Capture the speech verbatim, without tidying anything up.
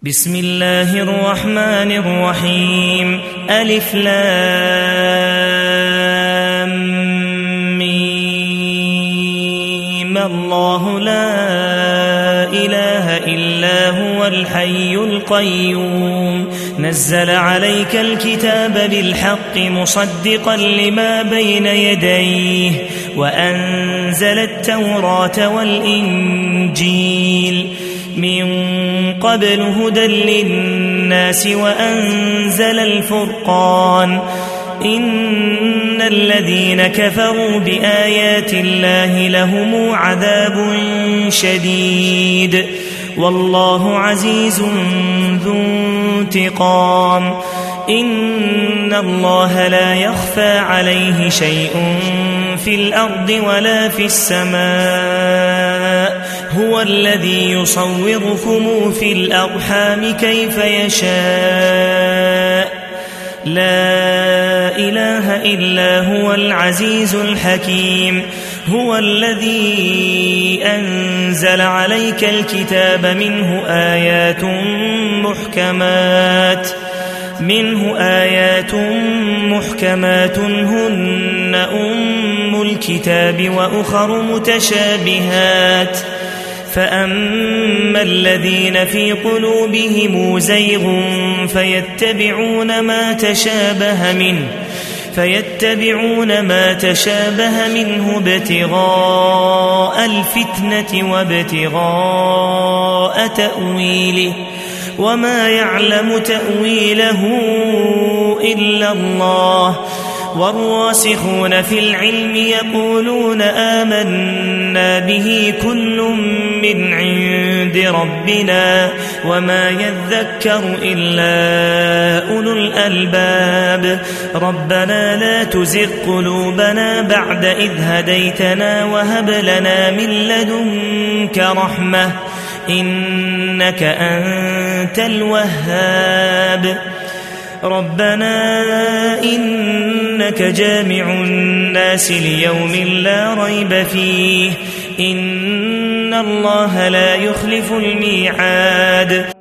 بسم الله الرحمن الرحيم ألف لام ميم الله لا إله إلا هو الحي القيوم نزل عليك الكتاب بالحق مصدقا لما بين يديه وأنزل التوراة والإنجيل من قبل هدى للناس وأنزل الفرقان إن الذين كفروا بآيات الله لهم عذاب شديد والله عزيز ذو انتقام إن الله لا يخفى عليه شيء في الأرض ولا في السماء هو الذي يصوركم في الأرحام كيف يشاء لا إله إلا هو العزيز الحكيم هو الذي أنزل عليك الكتاب منه آيات محكمات منه آيات محكمات هن أم الكتاب وأخر متشابهات فأما الذين في قلوبهم زيغ فيتبعون ما تشابه منه فيتبعون ما تشابه منه ابتغاء الفتنة وابتغاء تأويله وما يعلم تأويله إلا الله والراسخون في العلم يقولون آمنا به كل من عند ربنا وما يذكر إلا أولو الألباب ربنا لا تزغ قلوبنا بعد إذ هديتنا وهب لنا من لدنك رحمة إنك أنت الوهاب ربنا إنك جامع الناس ليوم لا ريب فيه إن الله لا يخلف الميعاد